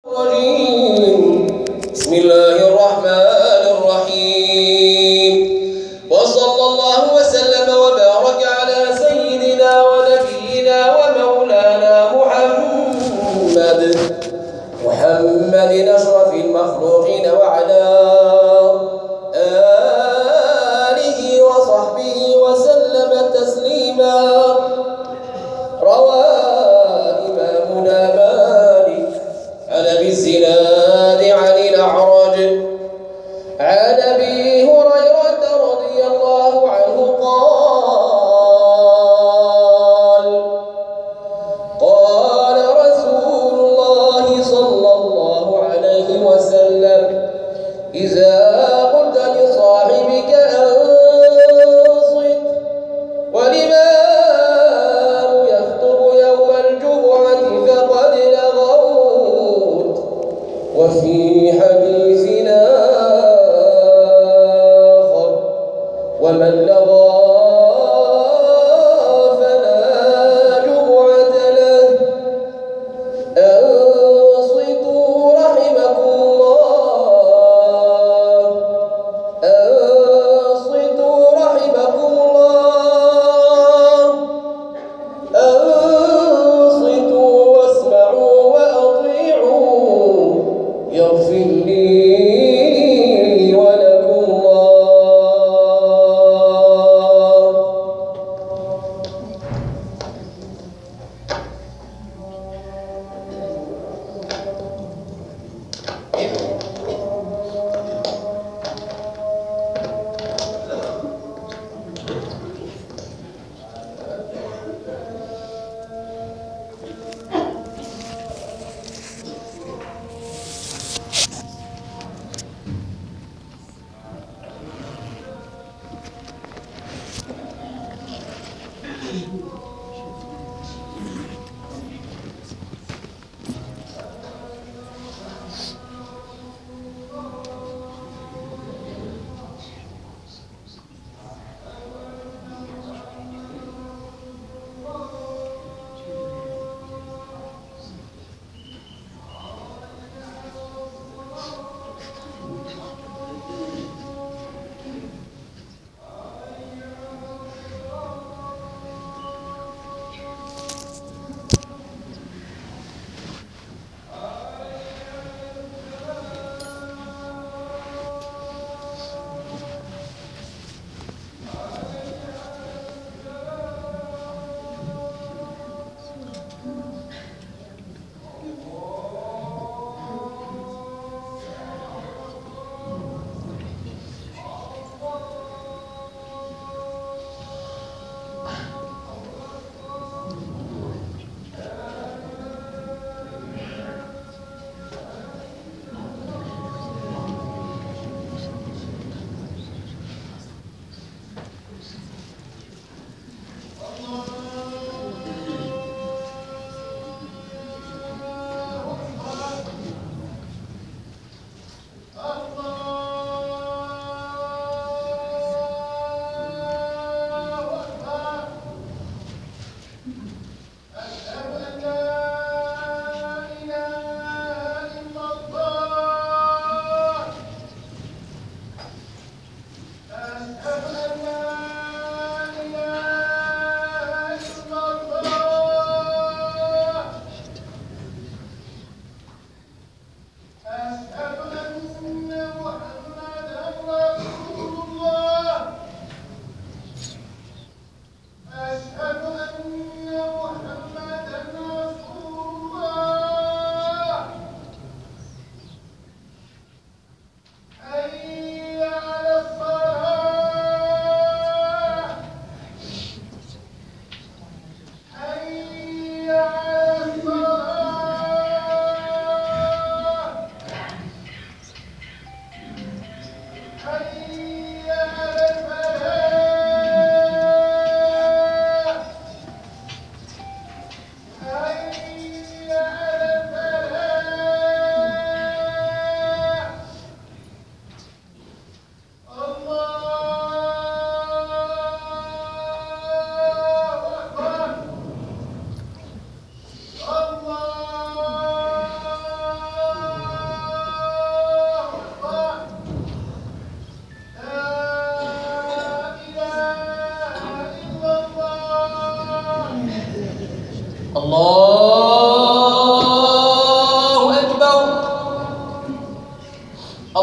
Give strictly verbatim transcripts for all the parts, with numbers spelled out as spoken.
الرجيم. بسم الله الرحمن الرحيم. وصلى الله وسلم وبارك على سيدنا ونبينا ومولانا محمد محمد أشرف المخلوقين وعلى آله وصحبه وسلم تسليما. روى إمامنا مالك عن أبي الزناد عن الأعرج عن أبي هريرة رضي الله عنه قال قال رسول الله صلى الله عليه وسلم: إذا قلت لصاحبك أنصت والإمام يخطب يوم الجمعة فقد لغوت. وفي حديثنا آخر: ومن لغى فلا جمعة له. أنصتوا رحمكم الله أنصتوا رحمكم الله أنصتوا واسمعوا وأطيعوا يغفر لي ولكم الله.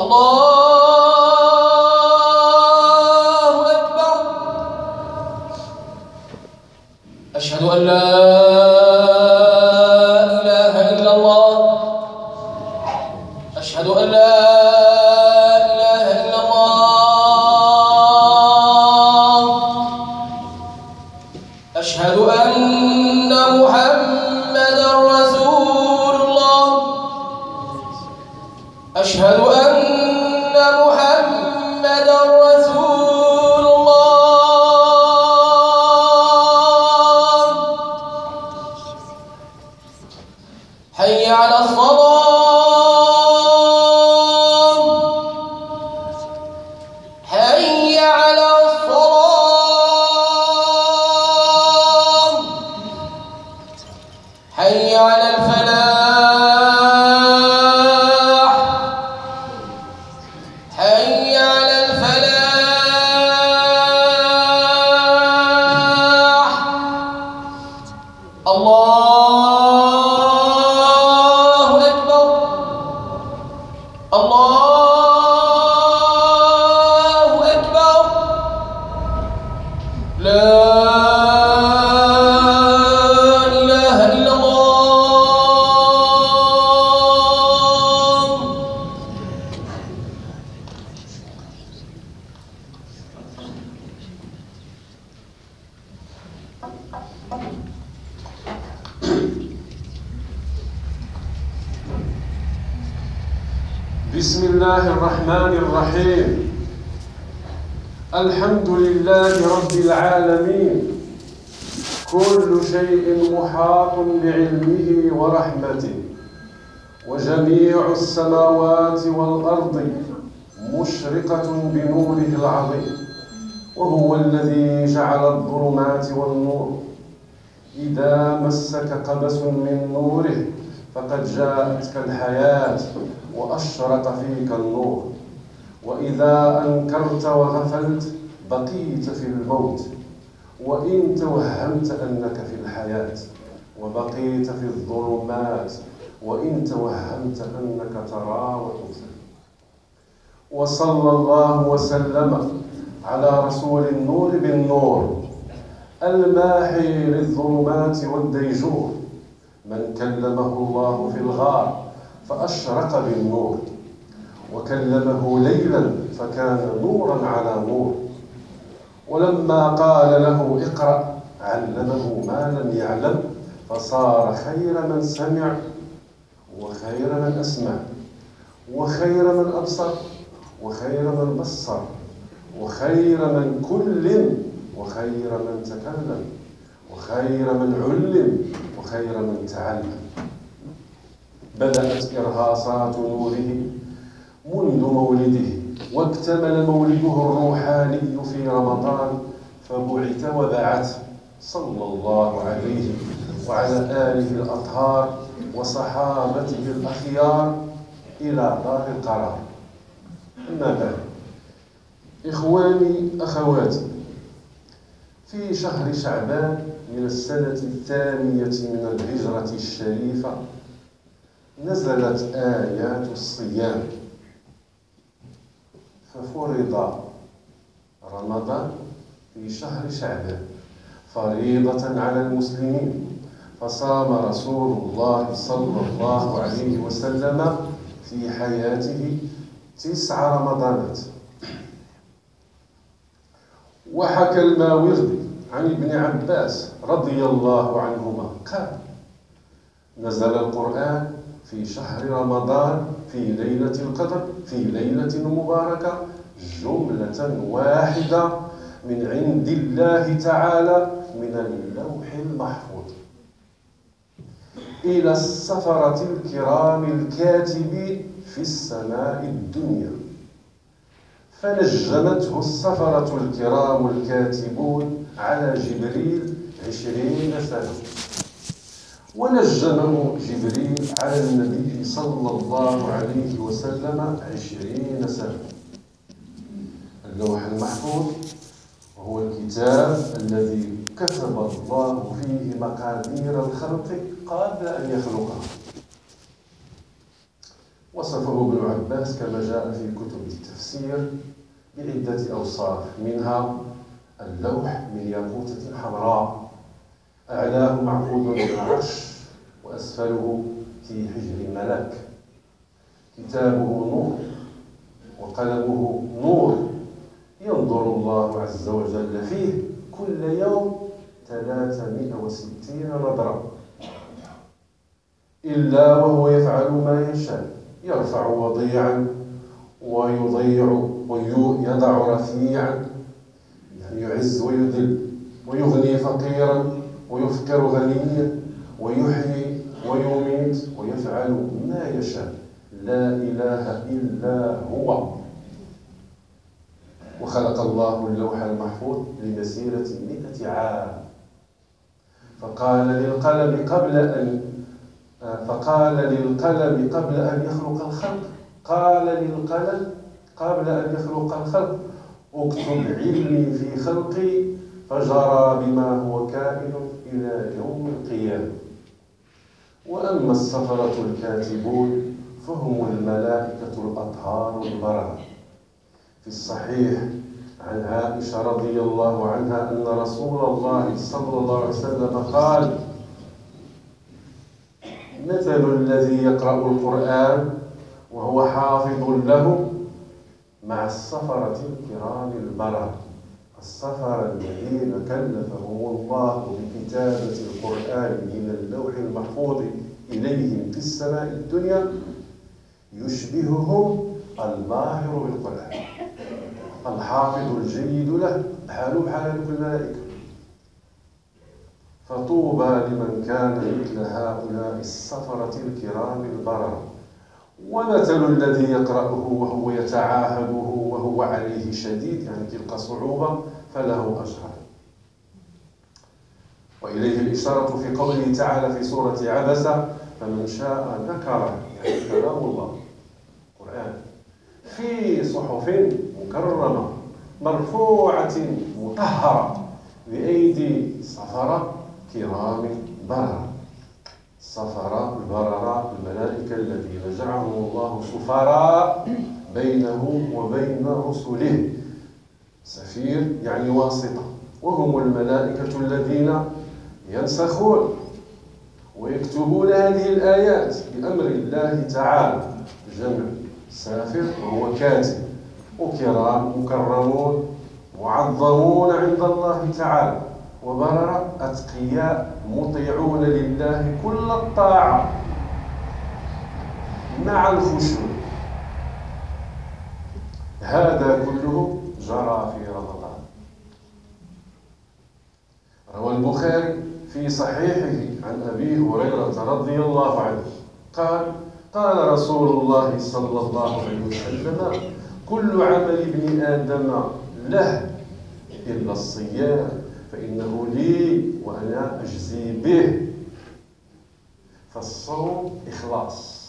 الله أكبر. أشهد أن لا إله إلا الله. أشهد أن لا إله إلا الله. أشهد أن محمدًا رسول الله. أشهد أن محمدًا رسول الله. حي على الصلاة. حي على الصلاة. حي على الفلاح. حي على الفلاح. الله أكبر. الله أكبر. لا إله إلا الله. بسم الله الرحمن الرحيم. الحمد لله رب العالمين. كل شيء محاط بعلمه ورحمته، وجميع السماوات والأرض مشرقة بنوره العظيم، وهو الذي جعل الظلمات والنور. إذا مسك قبس من نوره فقد جاءتك الحياة وأشرق فيك النور، وإذا أنكرت وغفلت بقيت في الموت، وإن توهمت أنك في الحياة وبقيت في الظلمات، وإن توهمت أنك ترى وتبصر. وصلى الله وسلم على رسول النور بالنور، الماحي للظلمات والديجور، من كلمه الله في الغار فأشرق بالنور، وكلمه ليلا فكان نورا على نور، ولما قال له اقرأ علمه ما لم يعلم، فصار خير من سمع وخير من أسمع وخير من أبصر وخير من بصر وخير من كلم وخير من تكلم وخير من علم وخير من تعلم. بدأت إرهاصات نوره منذ مولده، واكتمل مولده الروحاني في رمضان، فبعث وبعث صلى الله عليه وعلى آله الأطهار وصحابته الأخيار إلى دار القرار. أما بعد، إخواني أخواتي، في شهر شعبان من السنة الثانية من الهجرة الشريفة نزلت آيات الصيام، ففرض رمضان في شهر شعبان فريضة على المسلمين، فصام رسول الله صلى الله عليه وسلم في حياته تسع رمضانات. وحكى الماوردي عن ابن عباس رضي الله عنهما قال: نزل القرآن في شهر رمضان في ليلة القدر في ليلة مباركة جملة واحدة من عند الله تعالى من اللوح المحفوظ إلى السفرة الكرام الكاتبين في السماء الدنيا، فنجمته السفرة الكرام الكاتبون على جبريل عشرين سنة، ونجمه جبريل على النبي صلى الله عليه وسلم عشرين سنة. اللوح المحفوظ هو الكتاب الذي كتب الله فيه مقادير الخلق قبل أن يخلقه. وصفه ابن عباس كما جاء في كتب التفسير بعدة أوصاف، منها اللوح من ياقوتة حمراء أعلاه معقود بالعرش وأسفله في حجر ملك، كتابه نور وقلمه نور، ينظر الله عز وجل فيه كل يوم ثلاثمائة وستين نظرة، إلا وهو يفعل ما يشاء، يرفع وضيعا ويضيع ويضع رفيعا، يعني يعز ويذل، ويغني فقيرا ويفقر غنيا، ويحيي ويميت، ويفعل ما يشاء، لا إله إلا هو. وخلق الله اللوح المحفوظ لمسيرة مئة عام، فقال للقلم قبل أن فقال للقلم قبل أن يخلق الخلق قال للقلم قبل أن يخلق الخلق اكتب علمي في خلقي، فجرى بما هو كائن إلى يوم القيامة. وأما السفرة الكاتبون فهم الملائكة الأطهار البررة. في الصحيح عن عائشة رضي الله عنها أن رسول الله صلى الله عليه وسلم قال: مثل الذي يقرأ القرآن وهو حافظ له مع السفرة الكرام البررة. السفرة الذين كلفهم الله بكتابة القرآن من اللوح المحفوظ إليهم في السماء الدنيا يشبههم الماهر بالقرآن الحافظ الجيد له، بحاله بحال هذوك الملائكة. فطوبى لمن كان مثل هؤلاء السفرة الكرام البررة. ومثل الذي يقرأه وهو يتعاهده وهو عليه شديد، يعني تلقى صعوبة، فله أجران. وإليه الإشارة في قوله تعالى في سورة عبسة: فمن شاء ذكره، يعني كلام الله القرآن في صحف مكرمة مرفوعة مطهرة بأيدي سفرة كرام بررة. السفراء البرراء الملائكة الذين جعلهم الله سفراء بينه وبين رسله. سفير يعني واسطة، وهم الملائكة الذين ينسخون ويكتبون هذه الآيات بأمر الله تعالى، جمع سافر وهو كاتب، وكرام مكرمون معظمون عند الله تعالى، وبررة أتقياء مطيعون لله كل الطاعة مع الخشوع. هذا كله جرى في رمضان. روى البخاري في صحيحه عن أبي هريرة رضي الله عنه قال: قال رسول الله صلى الله عليه وسلم: كل عمل ابن آدم له إلا الصيام فإنه لي وأنا أجزي به. فالصوم إخلاص،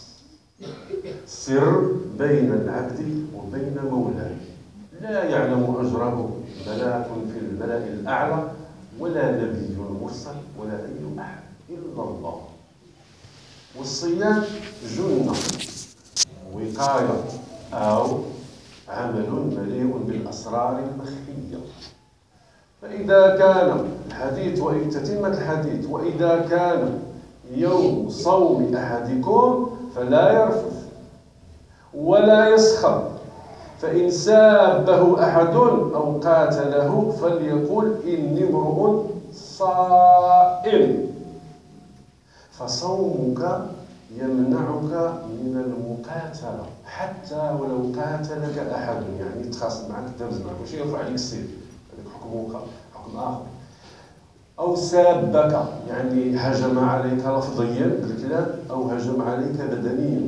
سر بين العبد وبين مولاه، لا يعلم أجره ملاك في الملأ الأعلى ولا نبي مرسل ولا أي أحد إلا الله. والصيام جنة، وقاية، أو عمل مليء بالأسرار المخفية. فإذا كان الحديث وإن تتمة الحديث وإذا كان يوم صوم أحدكم فلا يرفث ولا يسخر، فإن سابه أحد أو قاتله فليقل إني امرؤ صائم. فصومك يمنعك من المقاتلة حتى ولو قاتلك أحد، يعني يتخاصم معك دابز معك ماشي يرفع عليك السيف، هذاك حكمك حكم آخر، أو سابك يعني هجم عليك لفظيا بالكلام أو هجم عليك بدنيا،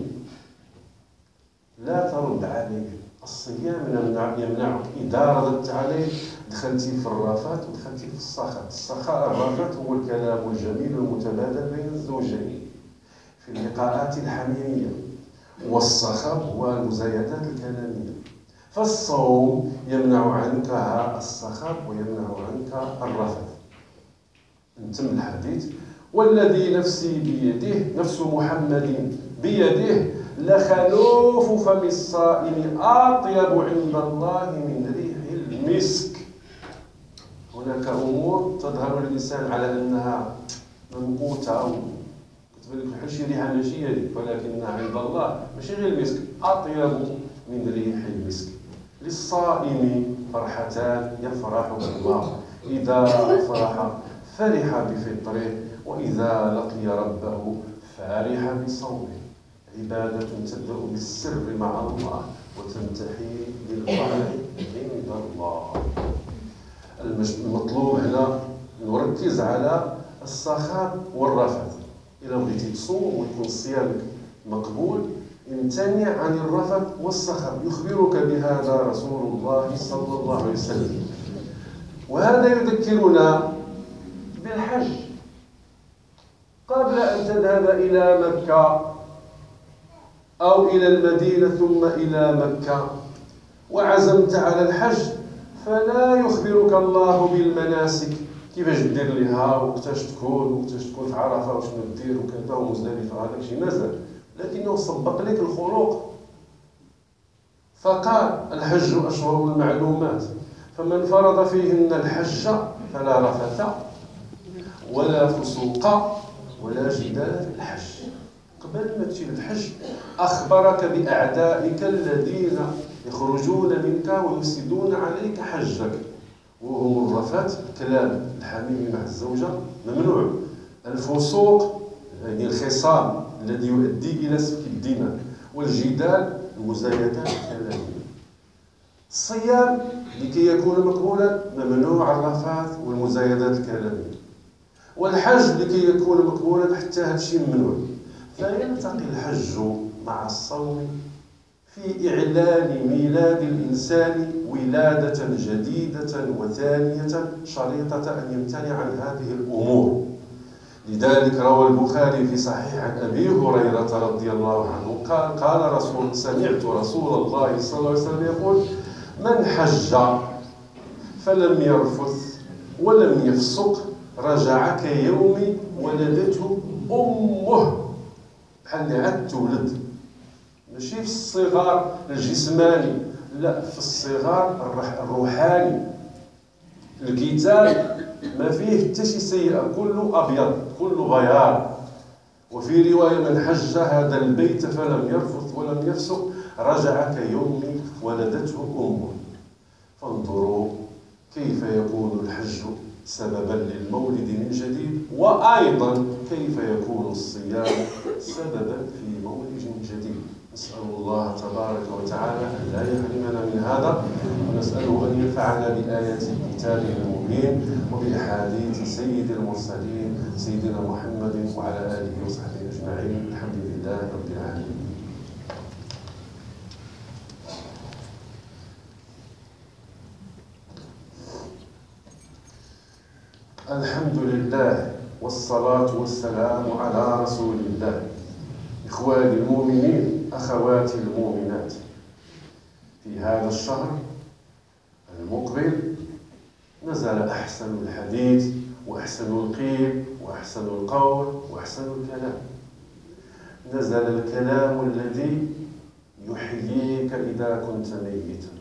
لا ترد عليه. الصيام يمنعك. إذا رددت عليه دخلتي في الرافات ودخلتي في السخط. السخاء الرافات هو الكلام الجميل المتبادل بين الزوجين في اللقاءات الحميمية، والصخب هو المزايدات الكلامية. فالصوم يمنع عنك الصخب ويمنع عنك الرفث. انتم الحديث: والذي نفسي بيده، نفس محمد بيده، لخلوف فم الصائم أطيب عند الله من ريح المسك. هناك أمور تظهر للإنسان على أنها ممقوتة أو كتبان لك بحال شي ريحة ماشي هذيك، ولكنها عند الله ماشي غير المسك، أطيب من ريح المسك. للصائم فرحتان يفرح بهما، إذا فرح فرح بفطره، وإذا لقي ربه فرح بصومه. عبادة تبدأ بالسر مع الله وتنتهي بالفرح عند الله. المطلوب هنا نركز على السخاء والرفث. إذا بغيتي تصوم ويكون صيامك مقبول امتنع عن الرفث والسخاء، يخبرك بهذا رسول الله صلى الله عليه وسلم. وهذا يذكرنا بالحج. قبل أن تذهب إلى مكة أو إلى المدينة ثم إلى مكة وعزمت على الحج، فلا يخبرك الله بالمناسك كيفاش دير لها وقتاش تكون وقتاش تكون في عرفة وشنو دير وكذا ومزدلفة، هذاك شي مازال، لكنه سبق لك الخلق فقال الحج أشهر المعلومات فمن فرض فيهن الحج فلا رفث ولا فسوق ولا جدال في الحج. قبل ما تجي الحج أخبرك بأعدائك الذين يخرجون منك ويفسدون عليك حجك، وهم الرفث الكلام الحميم مع الزوجة ممنوع، الفسوق يعني الخصام الذي يؤدي إلى سفك الدماء، والجدال المزايدات الكلامية. الصيام لكي يكون مقبولا ممنوع الرفث والمزايدات الكلامية، والحج لكي يكون مقبولا حتى هذا الشيء ممنوع. فيلتقي الحج مع الصوم في إعلان ميلاد الإنسان ولادة جديدة وثانية شريطة أن يمتنع عن هذه الأمور. لذلك روى البخاري في صحيح عن أبي هريرة رضي الله عنه قال قال رسول سمعت رسول الله صلى الله عليه وسلم يقول: من حج فلم يرفث ولم يفسق رجع كيوم ولدته أمه. بحال اللي عاد تولد، ماشي في الصغار الجسماني، لا، في الصغار الروحاني. الكتاب ما فيه حتى شي سيئة، كله أبيض كله بياض. وفي رواية: من حج هذا البيت فلم يرفث ولم يفسق رجع كيوم ولدته أمه. فانظروا كيف يكون الحج سببا للمولد من جديد، وأيضا كيف يكون الصيام سببا في مولد جديد. نسأل الله تبارك وتعالى أن لا يحرمنا من هذا، ونسأله أن ينفعنا بآيات كتابه المبين وبأحاديث سيد المرسلين سيدنا محمد وعلى آله وصحبه أجمعين. الحمد لله رب العالمين. الحمد لله والصلاة والسلام على رسول الله. إخواني المؤمنين، أخواتي المؤمنات، في هذا الشهر المقبل نزل أحسن الحديث وأحسن القيل وأحسن القول وأحسن الكلام. نزل الكلام الذي يحييك إذا كنت ميتا.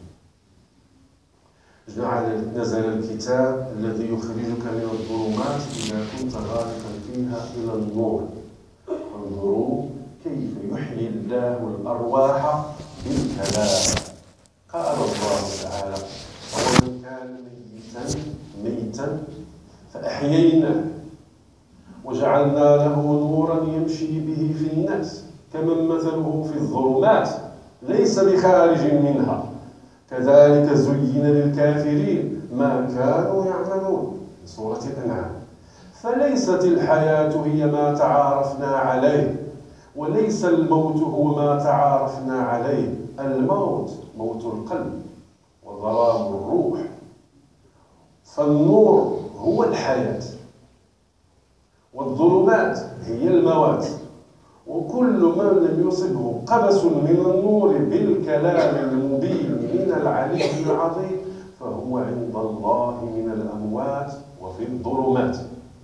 نزل الكتاب الذي يخرجك من الظلمات إذا كنت غارقا فيها إلى النور. انظروا كيف يحيي الله الأرواح بالكلام. قال الله تعالى: ومن كان ميتا ميتا فأحييناه وجعلنا له نورا يمشي به في الناس كمن مثله في الظلمات ليس بخارج منها كذلك زين للكافرين ما كانوا يعملون. سورة الأنعام. فليست الحياة هي ما تعارفنا عليه، وليس الموت هو ما تعارفنا عليه. الموت موت القلب وظلام الروح، فالنور هو الحياة والظلمات هي الموات. وكل من لم يصبه قبس من النور بالكلام المبين من العلي العظيم فهو عند الله من الأموات وفي الظلمات.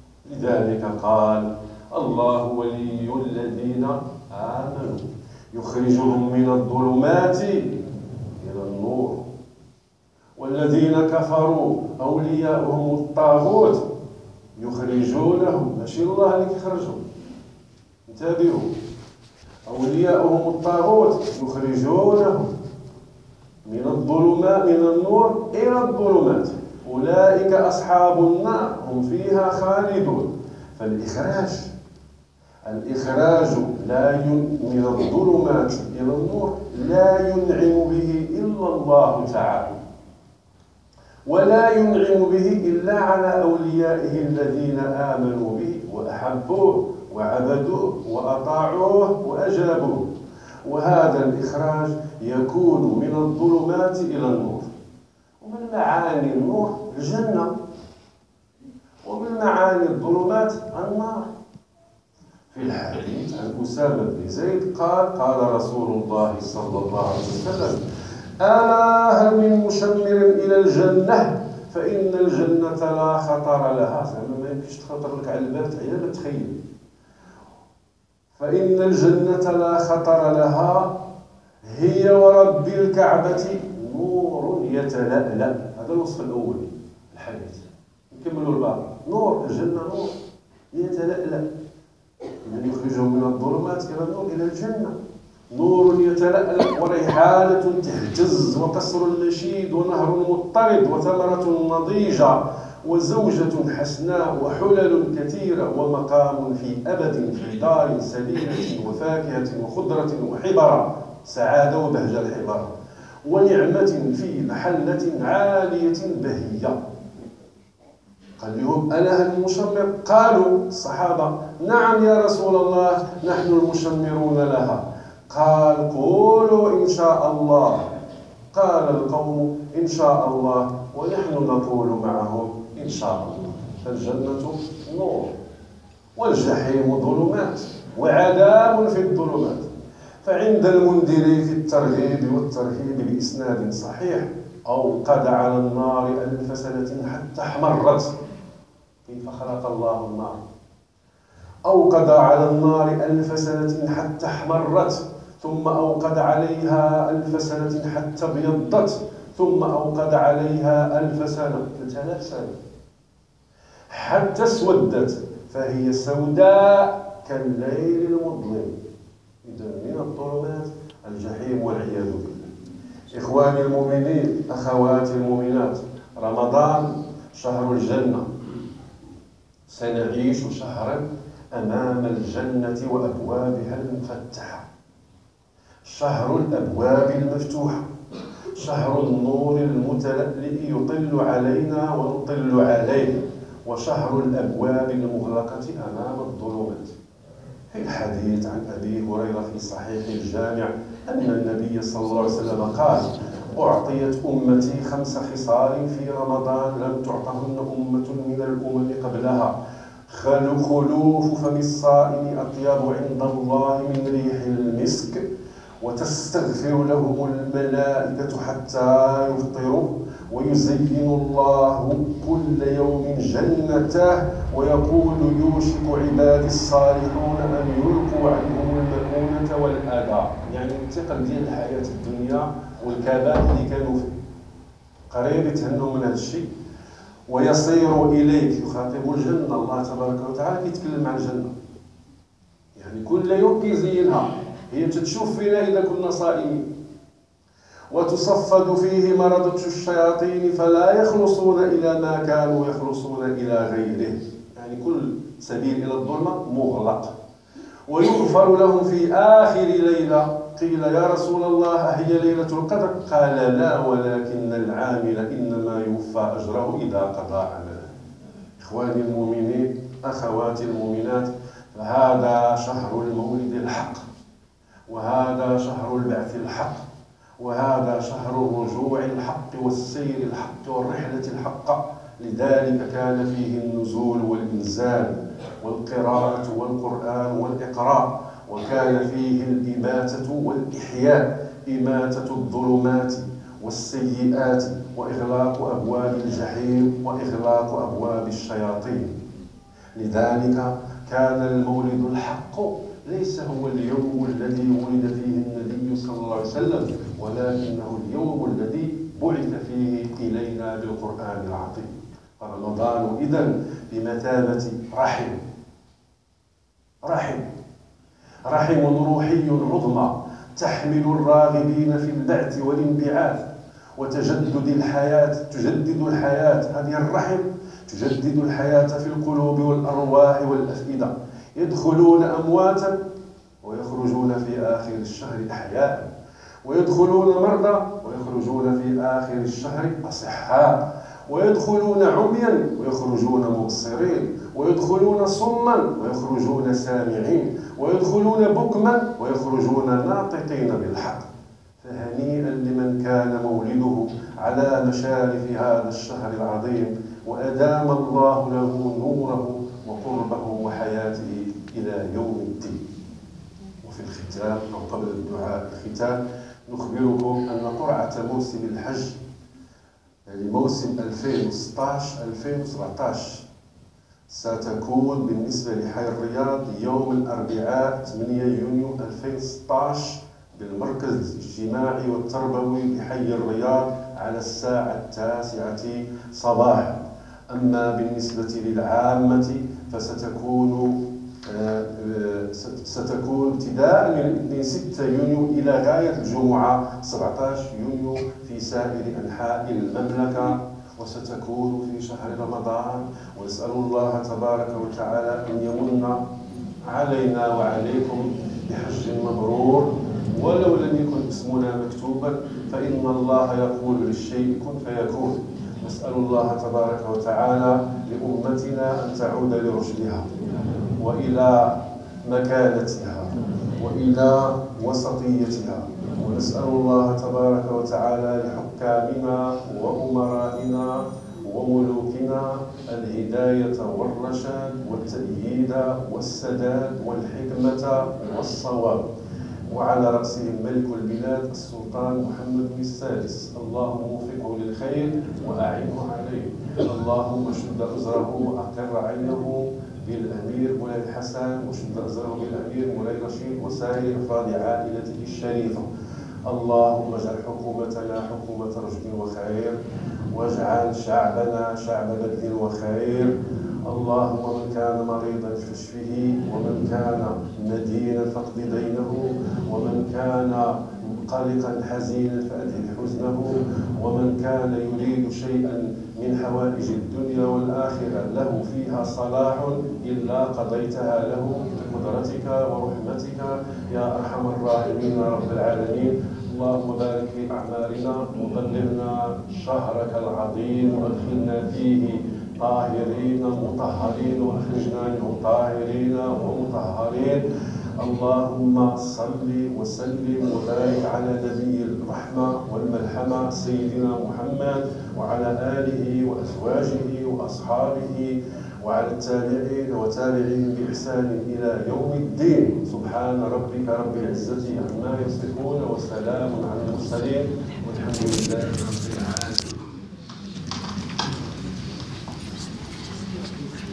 لذلك قال: الله ولي الذين آمنوا يخرجون يخرجهم من الظلمات إلى النور، والذين كفروا أولياؤهم الطاغوت يخرجونهم، ماشي الله اللي كيخرجهم، انتبهوا، أولياؤهم الطاغوت يخرجونهم من الظلمات من النور إلى الظلمات أولئك أصحاب النار هم فيها خالدون. فالإخراج الإخراج لا ين... من الظلمات إلى النور لا ينعم به إلا الله تعالى، ولا ينعم به إلا على أوليائه الذين آمنوا به وأحبوه وعبدوه وأطاعوه وأجابوه. وهذا الإخراج يكون من الظلمات إلى النور. ومن معاني النور الجنة، ومن معاني الظلمات النار. في الحديث عن أسامة بن زيد قال قال رسول الله صلى الله عليه وسلم: ألا هل من مشمر إلى الجنة فإن الجنة لا خطر لها. زعما ما يمكنش تخطر لك على الباب تعيا ما تخيل. فإن الجنة لا خطر لها هي ورب الكعبة نور يتلألأ. هذا الوصف الأول الحديث. نكملوا الباب. نور الجنة نور يتلألأ، يعني يخرجهم من الظلمات إلى النور إلى الجنة. نور يتلألأ وريحانة تهتز وقصر نشيد ونهر مضطرد وثمرة نضيجة وزوجة حسناء وحلل كثيرة ومقام في أبد في دار سليمة وفاكهة وخضرة وحبرة، سعادة وبهجة الحبرة، ونعمة في محلة عالية بهية. قال لهم: ألا هل المشمر؟ قالوا الصحابة: نعم يا رسول الله نحن المشمرون لها. قال: قولوا إن شاء الله. قال القوم: إن شاء الله، ونحن نقول معهم إن شاء الله. فالجنة نور والجحيم ظلمات وعذاب في الظلمات. فعند المنذري في الترغيب والترهيب بإسناد صحيح: أوقد على النار ألف سنة حتى احمرت. كيف خلق الله النار؟ أوقد على النار ألف سنة حتى احمرت، ثم أوقد عليها ألف سنة حتى ابيضت، ثم أوقد عليها ألف سنة ثلاث آلاف سنة حتى اسودت، فهي سوداء كالليل المظلم. إذا من الظلمات الجحيم والعياذ بالله. إخواني المؤمنين، أخواتي المؤمنات، رمضان شهر الجنة. سنعيش شهرا أمام الجنة وأبوابها المفتحة، شهر الأبواب المفتوحة، شهر النور المتلألئ يطل علينا ونطل عليه، وشهر الأبواب المغلقة أمام الظلمات. في الحديث عن أبي هريرة في صحيح الجامع أن النبي صلى الله عليه وسلم قال: أعطيت أمتي خمس خصال في رمضان لم تعطهن أمة من الأمم قبلها: خلوف فم الصائم أطيب عند الله من ريح المسك، وتستغفر لهم الملائكة حتى يفطروا، ويزين الله كل يوم جنته، ويقول: يوشك عبادي الصالحون أن يلقوا عنهم المؤونة والأذى. يعني الثقل ديال الحياة الدنيا والكبات اللي كانوا فيه قريب يتهنوا من هذا الشيء، ويصير إليك. يخاطب الجنة، الله تبارك وتعالى كيتكلم عن الجنة، يعني كل يوم كيزينها. هي تتشوف فينا إذا كنا صائمين، وتصفد فيه مردة الشياطين فلا يخلصون إلى ما كانوا يخلصون إلى غيره. يعني كل سبيل إلى الظلمة مغلق. ويغفر لهم في آخر ليلة. قيل: يا رسول الله أهي ليلة القدر؟ قال: لا، ولكن العامل إنما يوفى أجره إذا قضى عمله. إخواني المؤمنين، أخواتي المؤمنات، فهذا شهر المولد الحق، وهذا شهر البعث الحق، وهذا شهر الرجوع الحق والسير الحق والرحلة الحق. لذلك كان فيه النزول والإنزال والقراءة والقرآن والإقراء، وكان فيه الإماتة والإحياء، إماتة الظلمات والسيئات، وإغلاق أبواب الجحيم، وإغلاق أبواب الشياطين. لذلك كان المولد الحق ليس هو اليوم الذي ولد فيه النبي وسلم، ولكنه اليوم الذي بعث فيه إلينا بالقرآن العظيم. فرمضان إذن بمثابة رحم رحم رحم روحي عظمى تحمل الراغبين في البعث والانبعاث وتجدد الحياة تجدد الحياة هذه الرحم تجدد الحياة في القلوب والأرواح والأفئدة. يدخلون أمواتا ويخرجون في آخر الشهر أحياء، ويدخلون مرضى ويخرجون في آخر الشهر أصحاء، ويدخلون عميا ويخرجون مبصرين، ويدخلون صما ويخرجون سامعين، ويدخلون بكما ويخرجون ناطقين بالحق. فهنيئا لمن كان مولده على مشارف هذا الشهر العظيم، وأدام الله له نوره وقربه وحياته إلى يوم الدين. وفي الختام أو قبل الدعاء الختام نخبركم أن قرعة موسم الحج لموسم ألفين وستطاش ألفين وسبعطاش ستكون بالنسبة لحي الرياض يوم الأربعاء ثمانية يونيو ألفين وستطاش بالمركز الاجتماعي والتربوي بحي الرياض على الساعة التاسعة صباحا. أما بالنسبة للعامة فستكون ستكون ابتداء من الاثنين ستة يونيو إلى غاية الجمعة سبعطاش يونيو في سائر أنحاء المملكة، وستكون في شهر رمضان. ونسأل الله تبارك وتعالى أن يمن علينا وعليكم بحج مبرور، ولو لم يكن اسمنا مكتوبا فإن الله يقول للشيء كن فيكون. نسأل الله تبارك وتعالى لأمتنا أن تعود لرشدها وإلى مكانتها وإلى وسطيتها، ونسأل الله تبارك وتعالى لحكامنا وأمرائنا وملوكنا الهداية والرشاد والتأييد والسداد والحكمة والصواب، وعلى رأسهم ملك البلاد السلطان محمد السادس. اللهم وفقه للخير وأعنه عليه، اللهم شد أزره وأقر عينه بالأمير مولاي الحسن، وشد أزره بالأمير مولاي رشيد وسائر أفراد عائلته الشريفة. اللهم اجعل حكومتنا حكومة رشد وخير، واجعل شعبنا شعب بذل وخير. اللهم من كان مريضا فاشفه، ومن كان مدينا فاقض دينه، ومن كان قلقا حزينا فأذهب حزنه، ومن كان يريد شيئا من حوائج الدنيا والآخرة له فيها صلاح إلا قضيتها له بقدرتك ورحمتك يا أرحم الراحمين رب العالمين. اللهم بارك في أعمارنا وبلغنا شهرك العظيم، وأدخلنا فيه طاهرين مطهرين، وأخرجنا منه طاهرين ومطهرين. اللهم صل وسلم وبارك على نبي الرحمة والملحمة سيدنا محمد وعلى آله وأزواجه وأصحابه وعلى التابعين وتابعين بإحسان إلى يوم الدين. سبحان ربك رب العزة عما يصفون وسلام على المرسلين والحمد لله رب العالمين.